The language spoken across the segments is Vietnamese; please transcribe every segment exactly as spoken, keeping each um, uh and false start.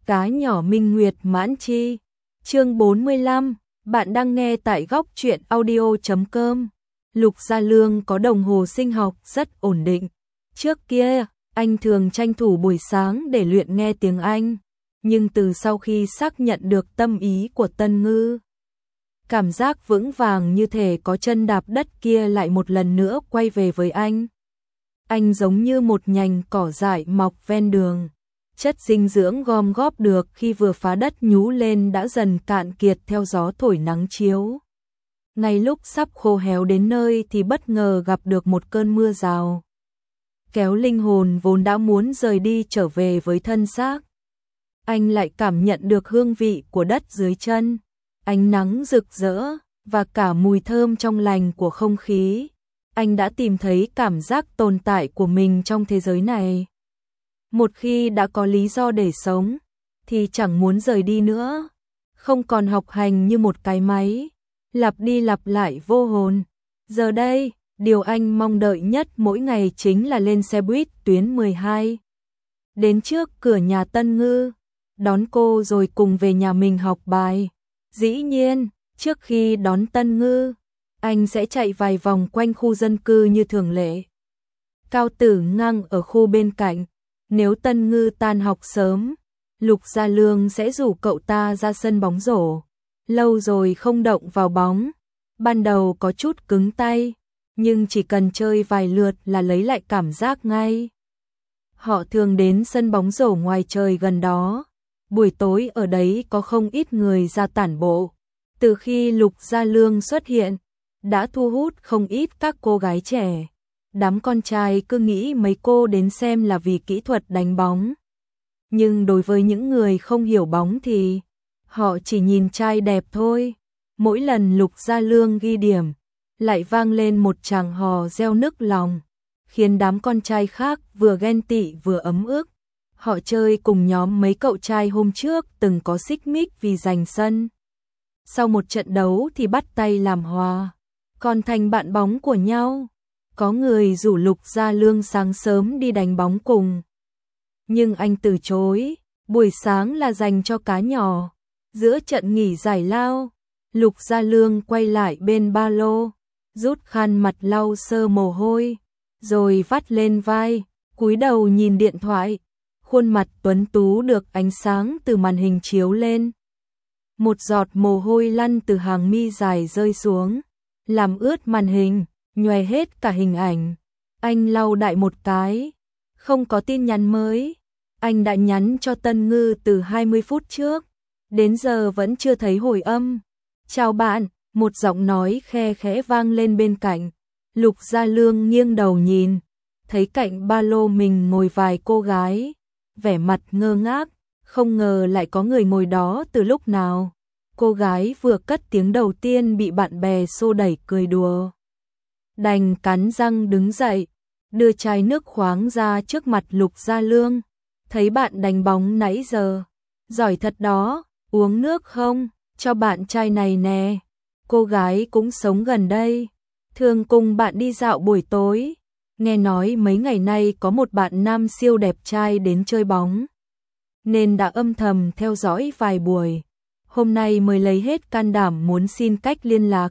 Cá nhỏ minh nguyệt mãn chi. Chương bốn mươi lăm, bạn đang nghe tại góc truyện audio chấm com. Lục Gia Lương có đồng hồ sinh học rất ổn định. Trước kia, anh thường tranh thủ buổi sáng để luyện nghe tiếng Anh, nhưng từ sau khi xác nhận được tâm ý của Tân Ngư, cảm giác vững vàng như thể có chân đạp đất kia lại một lần nữa quay về với anh. Anh giống như một nhành cỏ dại mọc ven đường. Chất dinh dưỡng gom góp được khi vừa phá đất nhú lên đã dần cạn kiệt theo gió thổi nắng chiếu. Ngay lúc sắp khô héo đến nơi thì bất ngờ gặp được một cơn mưa rào, kéo linh hồn vốn đã muốn rời đi trở về với thân xác. Anh lại cảm nhận được hương vị của đất dưới chân, ánh nắng rực rỡ và cả mùi thơm trong lành của không khí. Anh đã tìm thấy cảm giác tồn tại của mình trong thế giới này. Một khi đã có lý do để sống, thì chẳng muốn rời đi nữa. Không còn học hành như một cái máy, lặp đi lặp lại vô hồn. Giờ đây, điều anh mong đợi nhất mỗi ngày chính là lên xe buýt tuyến mười hai. Đến trước cửa nhà Tân Ngư, đón cô rồi cùng về nhà mình học bài. Dĩ nhiên, trước khi đón Tân Ngư, anh sẽ chạy vài vòng quanh khu dân cư như thường lệ. Cao Tử Ngăng ở khu bên cạnh. Nếu Tân Ngư tan học sớm, Lục Gia Lương sẽ rủ cậu ta ra sân bóng rổ. Lâu rồi không động vào bóng, ban đầu có chút cứng tay, nhưng chỉ cần chơi vài lượt là lấy lại cảm giác ngay. Họ thường đến sân bóng rổ ngoài trời gần đó, buổi tối ở đấy có không ít người ra tản bộ. Từ khi Lục Gia Lương xuất hiện, đã thu hút không ít các cô gái trẻ. Đám con trai cứ nghĩ mấy cô đến xem là vì kỹ thuật đánh bóng. Nhưng đối với những người không hiểu bóng thì họ chỉ nhìn trai đẹp thôi. Mỗi lần Lục Gia Lương ghi điểm, lại vang lên một tràng hò reo nức lòng, khiến đám con trai khác vừa ghen tị vừa ấm ức. Họ chơi cùng nhóm mấy cậu trai hôm trước từng có xích mích vì giành sân. Sau một trận đấu thì bắt tay làm hòa, còn thành bạn bóng của nhau. Có người rủ Lục Gia Lương sáng sớm đi đánh bóng cùng, nhưng anh từ chối, buổi sáng là dành cho cá nhỏ. Giữa trận nghỉ giải lao, Lục Gia Lương quay lại bên ba lô, rút khăn mặt lau sơ mồ hôi, rồi vắt lên vai, cúi đầu nhìn điện thoại. Khuôn mặt tuấn tú được ánh sáng từ màn hình chiếu lên. Một giọt mồ hôi lăn từ hàng mi dài rơi xuống, làm ướt màn hình, nhòe hết cả hình ảnh. Anh lau đại một cái, không có tin nhắn mới. Anh đã nhắn cho Tân Ngư từ hai mươi phút trước, đến giờ vẫn chưa thấy hồi âm. Chào bạn, một giọng nói khe khẽ vang lên bên cạnh. Lục Gia Lương nghiêng đầu nhìn, thấy cạnh ba lô mình ngồi vài cô gái, vẻ mặt ngơ ngác, không ngờ lại có người ngồi đó từ lúc nào. Cô gái vừa cất tiếng đầu tiên bị bạn bè xô đẩy cười đùa. Đành cắn răng đứng dậy, đưa chai nước khoáng ra trước mặt Lục Gia Lương. Thấy bạn đánh bóng nãy giờ, giỏi thật đó, uống nước không? Cho bạn chai này nè. Cô gái cũng sống gần đây, thường cùng bạn đi dạo buổi tối. Nghe nói mấy ngày nay có một bạn nam siêu đẹp trai đến chơi bóng, nên đã âm thầm theo dõi vài buổi. Hôm nay mới lấy hết can đảm muốn xin cách liên lạc.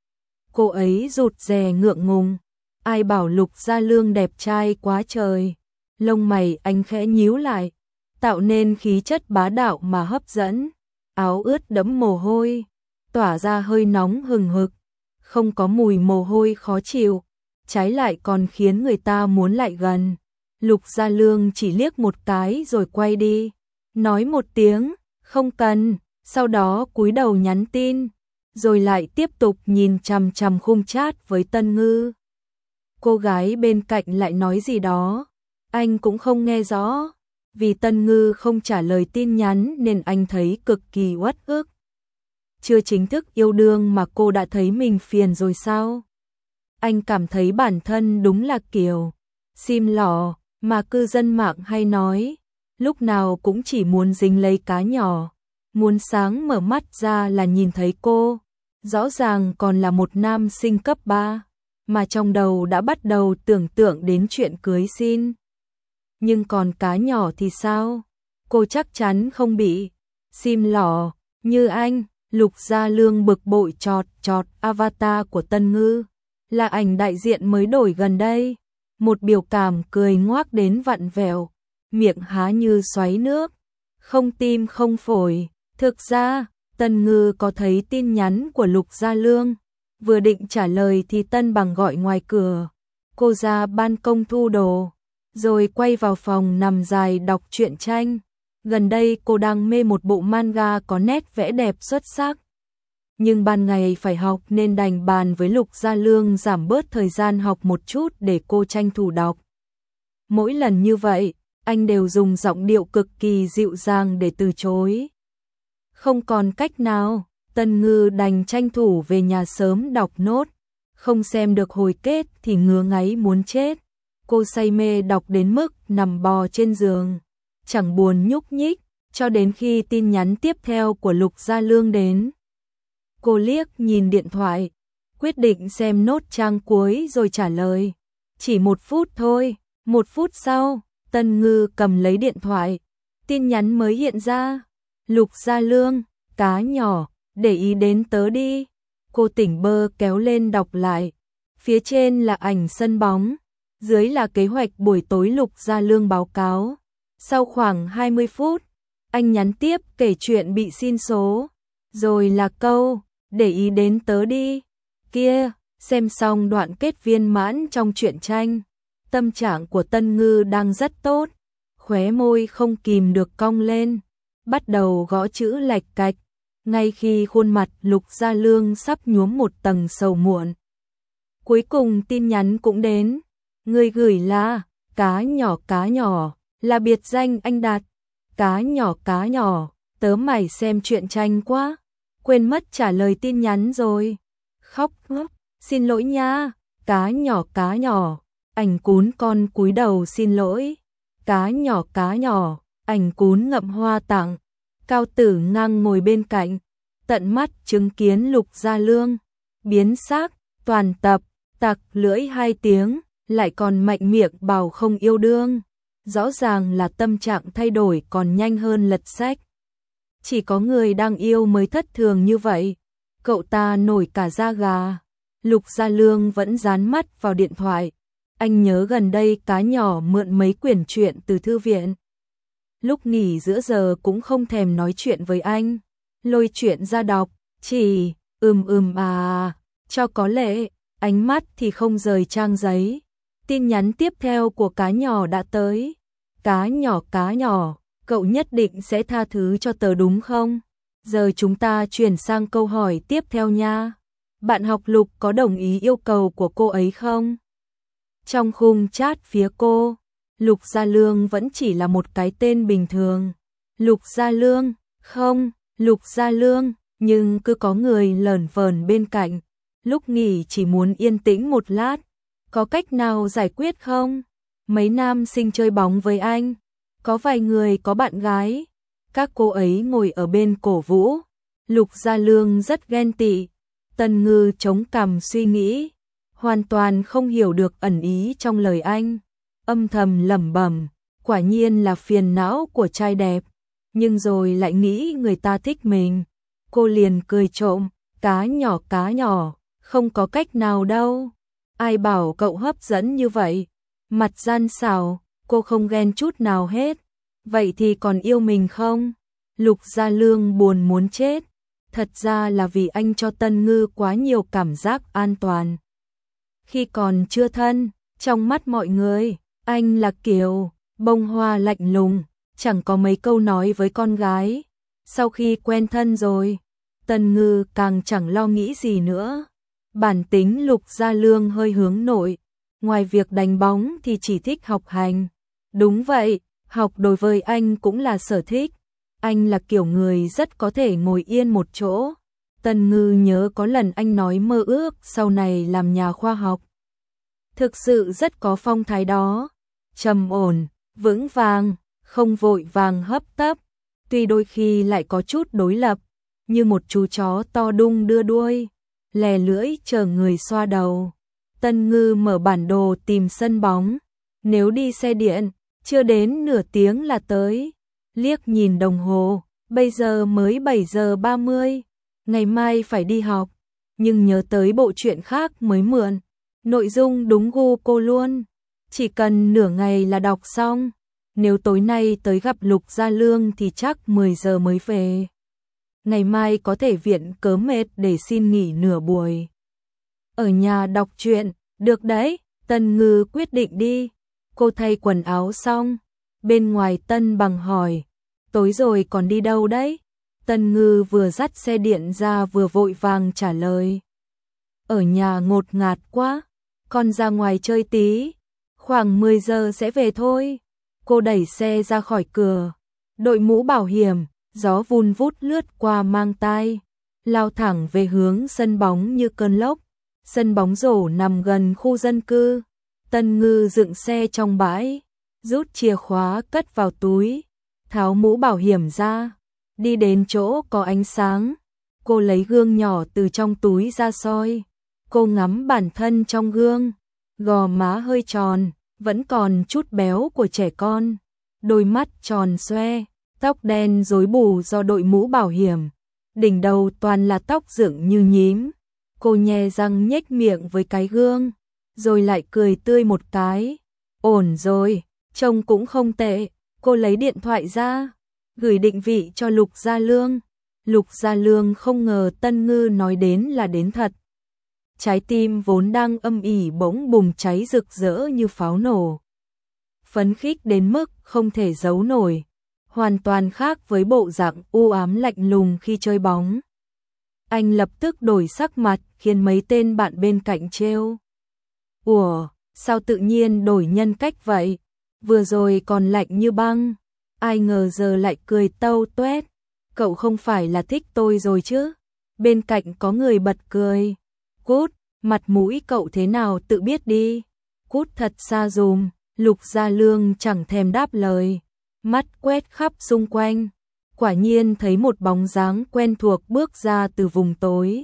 Cô ấy rụt rè ngượng ngùng. Ai bảo Lục Gia Lương đẹp trai quá trời. Lông mày anh khẽ nhíu lại, tạo nên khí chất bá đạo mà hấp dẫn. Áo ướt đẫm mồ hôi, tỏa ra hơi nóng hừng hực, không có mùi mồ hôi khó chịu, trái lại còn khiến người ta muốn lại gần. Lục Gia Lương chỉ liếc một cái rồi quay đi, nói một tiếng không cần, sau đó cúi đầu nhắn tin, rồi lại tiếp tục nhìn chằm chằm khung chat với Tân Ngư. Cô gái bên cạnh lại nói gì đó, anh cũng không nghe rõ. Vì Tân Ngư không trả lời tin nhắn nên anh thấy cực kỳ uất ức. Chưa chính thức yêu đương mà cô đã thấy mình phiền rồi sao? Anh cảm thấy bản thân đúng là kiểu sim lỏ mà cư dân mạng hay nói, lúc nào cũng chỉ muốn dính lấy cá nhỏ, muốn sáng mở mắt ra là nhìn thấy cô. Rõ ràng còn là một nam sinh cấp ba, mà trong đầu đã bắt đầu tưởng tượng đến chuyện cưới xin. Nhưng còn cá nhỏ thì sao? cô chắc chắn không bị sim lỏ như anh. Lục Gia Lương bực bội chọt chọt avatar của Tân Ngư, là ảnh đại diện mới đổi gần đây. Một biểu cảm cười ngoác đến vặn vẹo, miệng há như xoáy nước, không tim không phổi. Thực ra, Tân Ngư có thấy tin nhắn của Lục Gia Lương, vừa định trả lời thì Tân Bằng gọi ngoài cửa. Cô ra ban công thu đồ, rồi quay vào phòng nằm dài đọc truyện tranh. Gần đây cô đang mê một bộ manga có nét vẽ đẹp xuất sắc. Nhưng ban ngày phải học nên đành bàn với Lục Gia Lương giảm bớt thời gian học một chút để cô tranh thủ đọc. Mỗi lần như vậy, anh đều dùng giọng điệu cực kỳ dịu dàng để từ chối. Không còn cách nào, Tân Ngư đành tranh thủ về nhà sớm đọc nốt. Không xem được hồi kết thì ngứa ngáy muốn chết. Cô say mê đọc đến mức nằm bò trên giường, chẳng buồn nhúc nhích, cho đến khi tin nhắn tiếp theo của Lục Gia Lương đến. Cô liếc nhìn điện thoại, quyết định xem nốt trang cuối rồi trả lời. Chỉ một phút thôi. Một phút sau, Tân Ngư cầm lấy điện thoại, tin nhắn mới hiện ra. Lục Gia Lương, cá nhỏ, để ý đến tớ đi. Cô tỉnh bơ kéo lên đọc lại. Phía trên là ảnh sân bóng, dưới là kế hoạch buổi tối Lục Gia Lương báo cáo. Sau khoảng hai mươi phút, anh nhắn tiếp kể chuyện bị xin số, rồi là câu, để ý đến tớ đi. Kia, xem xong đoạn kết viên mãn trong truyện tranh, tâm trạng của Tân Ngư đang rất tốt, khóe môi không kìm được cong lên, bắt đầu gõ chữ lạch cạch, ngay khi khuôn mặt Lục Gia Lương sắp nhuốm một tầng sầu muộn. Cuối cùng tin nhắn cũng đến, người gửi là cá nhỏ cá nhỏ, là biệt danh anh đặt. Cá nhỏ cá nhỏ, tớ mày xem truyện tranh quá, quên mất trả lời tin nhắn rồi. Khóc ngốc, xin lỗi nha, cá nhỏ cá nhỏ, ảnh cún con cúi đầu xin lỗi. Cá nhỏ cá nhỏ, ảnh cún ngậm hoa tặng. Cao Tử Ngang ngồi bên cạnh, tận mắt chứng kiến Lục Gia Lương biến xác, toàn tập tặc lưỡi hai tiếng, lại còn mạnh miệng bảo không yêu đương. Rõ ràng là tâm trạng thay đổi còn nhanh hơn lật sách. Chỉ có người đang yêu mới thất thường như vậy. Cậu ta nổi cả da gà. Lục Gia Lương vẫn dán mắt vào điện thoại. Anh nhớ gần đây cá nhỏ mượn mấy quyển truyện từ thư viện. Lúc nghỉ giữa giờ cũng không thèm nói chuyện với anh. Lôi chuyện ra đọc, chỉ ừm ừm à, cho có lệ, ánh mắt thì không rời trang giấy. Tin nhắn tiếp theo của cá nhỏ đã tới. Cá nhỏ cá nhỏ, cậu nhất định sẽ tha thứ cho tớ đúng không? Giờ chúng ta chuyển sang câu hỏi tiếp theo nha. Bạn học Lục có đồng ý yêu cầu của cô ấy không? Trong khung chat phía cô, Lục Gia Lương vẫn chỉ là một cái tên bình thường. Lục Gia Lương, không, Lục Gia Lương, nhưng cứ có người lởn vởn bên cạnh. Lúc nghỉ chỉ muốn yên tĩnh một lát. Có cách nào giải quyết không? Mấy nam sinh chơi bóng với anh. Có vài người có bạn gái. Các cô ấy ngồi ở bên cổ vũ. Lục Gia Lương rất ghen tị. Tân Ngư chống cằm suy nghĩ, hoàn toàn không hiểu được ẩn ý trong lời anh. Âm thầm lẩm bẩm, quả nhiên là phiền não của trai đẹp. Nhưng rồi lại nghĩ người ta thích mình. Cô liền cười trộm, cá nhỏ cá nhỏ, không có cách nào đâu. Ai bảo cậu hấp dẫn như vậy? Mặt gian xảo, cô không ghen chút nào hết. Vậy thì còn yêu mình không? Lục Gia Lương buồn muốn chết. Thật ra là vì anh cho Tân Ngư quá nhiều cảm giác an toàn. Khi còn chưa thân, trong mắt mọi người, anh là kiểu bông hoa lạnh lùng, chẳng có mấy câu nói với con gái. Sau khi quen thân rồi, Tân Ngư càng chẳng lo nghĩ gì nữa. Bản tính Lục Gia Lương hơi hướng nội, ngoài việc đánh bóng thì chỉ thích học hành. Đúng vậy, học đối với anh cũng là sở thích. Anh là kiểu người rất có thể ngồi yên một chỗ. Tân Ngư nhớ có lần anh nói mơ ước sau này làm nhà khoa học. Thực sự rất có phong thái đó. Trầm ổn, vững vàng, không vội vàng hấp tấp. Tuy đôi khi lại có chút đối lập, như một chú chó to đung đưa đuôi, lè lưỡi chờ người xoa đầu. Tân Ngư mở bản đồ tìm sân bóng. Nếu đi xe điện, chưa đến nửa tiếng là tới. liếc nhìn đồng hồ, bây giờ mới bảy giờ ba mươi, ngày mai phải đi học, nhưng nhớ tới bộ truyện khác mới mượn, nội dung đúng gu cô luôn, chỉ cần nửa ngày là đọc xong, nếu tối nay tới gặp Lục Gia Lương thì chắc mười giờ mới về. Ngày mai có thể viện cớ mệt để xin nghỉ nửa buổi. Ở nhà đọc truyện, được đấy, Tân Ngư quyết định đi. Cô thay quần áo xong, bên ngoài Tân Bằng hỏi, tối rồi còn đi đâu đấy? Tân Ngư vừa dắt xe điện ra vừa vội vàng trả lời. Ở nhà ngột ngạt quá, con ra ngoài chơi tí, khoảng mười giờ sẽ về thôi. Cô đẩy xe ra khỏi cửa, đội mũ bảo hiểm, gió vun vút lướt qua mang tai, lao thẳng về hướng sân bóng như cơn lốc. Sân bóng rổ nằm gần khu dân cư. Tân Ngư dựng xe trong bãi, rút chìa khóa cất vào túi, tháo mũ bảo hiểm ra, đi đến chỗ có ánh sáng. Cô lấy gương nhỏ từ trong túi ra soi. Cô ngắm bản thân trong gương, gò má hơi tròn, vẫn còn chút béo của trẻ con, đôi mắt tròn xoe, tóc đen rối bù do đội mũ bảo hiểm, đỉnh đầu toàn là tóc dựng như nhím. Cô nhe răng nhếch miệng với cái gương, rồi lại cười tươi một cái. Ổn rồi, trông cũng không tệ. Cô lấy điện thoại ra, gửi định vị cho Lục Gia Lương. Lục Gia Lương không ngờ Tân Ngư nói đến là đến thật. Trái tim vốn đang âm ỉ bỗng bùng cháy rực rỡ như pháo nổ. Phấn khích đến mức không thể giấu nổi, hoàn toàn khác với bộ dạng u ám lạnh lùng khi chơi bóng. Anh lập tức đổi sắc mặt khiến mấy tên bạn bên cạnh trêu. Ủa, sao tự nhiên đổi nhân cách vậy? Vừa rồi còn lạnh như băng, ai ngờ giờ lại cười tâu tuét. Cậu không phải là thích tôi rồi chứ? Bên cạnh có người bật cười. Cút, mặt mũi cậu thế nào tự biết đi. Cút thật xa dùm. Lục Gia Lương chẳng thèm đáp lời, mắt quét khắp xung quanh. Quả nhiên thấy một bóng dáng quen thuộc bước ra từ vùng tối.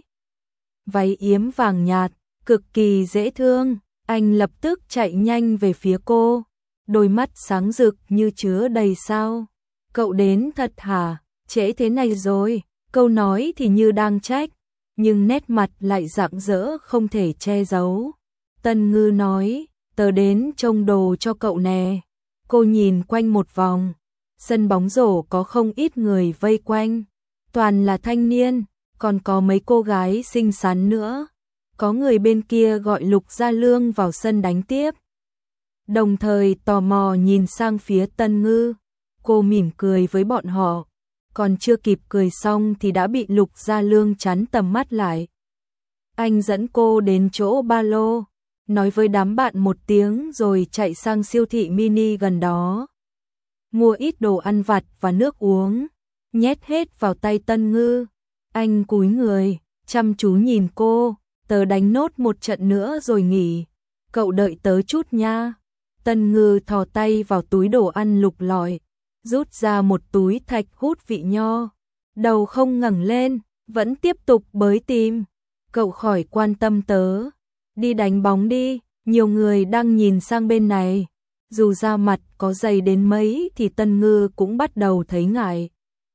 Váy yếm vàng nhạt, cực kỳ dễ thương. Anh lập tức chạy nhanh về phía cô, đôi mắt sáng rực như chứa đầy sao. Cậu đến thật hả? Trễ thế này rồi. Câu nói thì như đang trách, nhưng nét mặt lại rạng rỡ không thể che giấu. Tân Ngư nói, tớ đến trông đồ cho cậu nè. Cô nhìn quanh một vòng, sân bóng rổ có không ít người vây quanh, toàn là thanh niên, còn có mấy cô gái xinh xắn nữa. Có người bên kia gọi Lục Gia Lương vào sân đánh tiếp, đồng thời tò mò nhìn sang phía Tân Ngư. Cô mỉm cười với bọn họ, còn chưa kịp cười xong thì đã bị Lục Gia Lương chắn tầm mắt lại. Anh dẫn cô đến chỗ ba lô, nói với đám bạn một tiếng rồi chạy sang siêu thị mini gần đó, mua ít đồ ăn vặt và nước uống, nhét hết vào tay Tân Ngư. Anh cúi người, chăm chú nhìn cô, tớ đánh nốt một trận nữa rồi nghỉ, cậu đợi tớ chút nha. Tân Ngư thò tay vào túi đồ ăn lục lọi, rút ra một túi thạch hút vị nho, đầu không ngẩng lên, vẫn tiếp tục bới tìm. Cậu khỏi quan tâm tớ, đi đánh bóng đi, nhiều người đang nhìn sang bên này. Dù da mặt có dày đến mấy thì Tân Ngư cũng bắt đầu thấy ngại.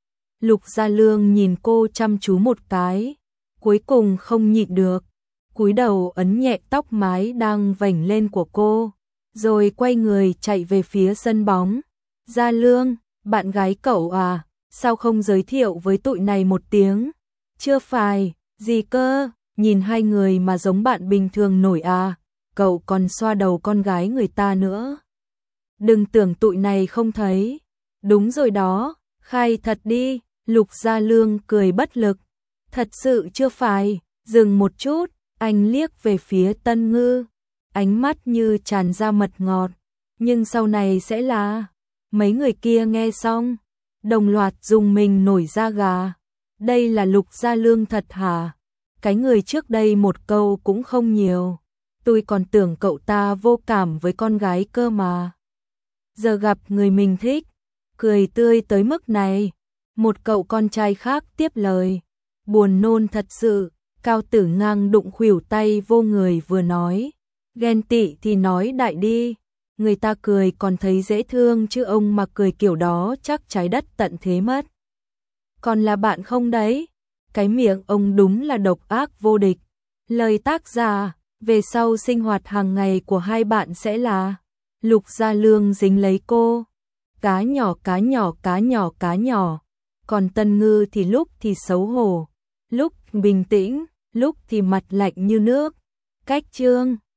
Lục Gia Lương nhìn cô chăm chú một cái, cuối cùng không nhịn được, cúi đầu ấn nhẹ tóc mái đang vểnh lên của cô, rồi quay người chạy về phía sân bóng. Gia Lương, bạn gái cậu à, sao không giới thiệu với tụi này một tiếng? Chưa phải, gì cơ, nhìn hai người mà giống bạn bình thường nổi à, cậu còn xoa đầu con gái người ta nữa. Đừng tưởng tụi này không thấy. Đúng rồi đó, khai thật đi. Lục Gia Lương cười bất lực. Thật sự chưa phải. Dừng một chút, anh liếc về phía Tân Ngư, ánh mắt như tràn ra mật ngọt. Nhưng sau này sẽ là... Mấy người kia nghe xong, đồng loạt dùng mình nổi da gà. Đây là Lục Gia Lương thật hả? Cái người trước đây một câu cũng không nhiều. Tôi còn tưởng cậu ta vô cảm với con gái cơ mà. Giờ gặp người mình thích, cười tươi tới mức này. Một cậu con trai khác tiếp lời. Buồn nôn thật sự. Cao Tử Ngang đụng khuỷu tay vô người vừa nói. Ghen tị thì nói đại đi. người ta cười còn thấy dễ thương chứ ông mà cười kiểu đó chắc trái đất tận thế mất. Còn là bạn không đấy? Cái miệng ông đúng là độc ác vô địch. Lời tác giả, về sau sinh hoạt hàng ngày của hai bạn sẽ là Lục Gia Lương dính lấy cô. Cá nhỏ cá nhỏ cá nhỏ cá nhỏ. Còn Tân Ngư thì lúc thì xấu hổ, lúc bình tĩnh, lúc thì mặt lạnh như nước. Cách chương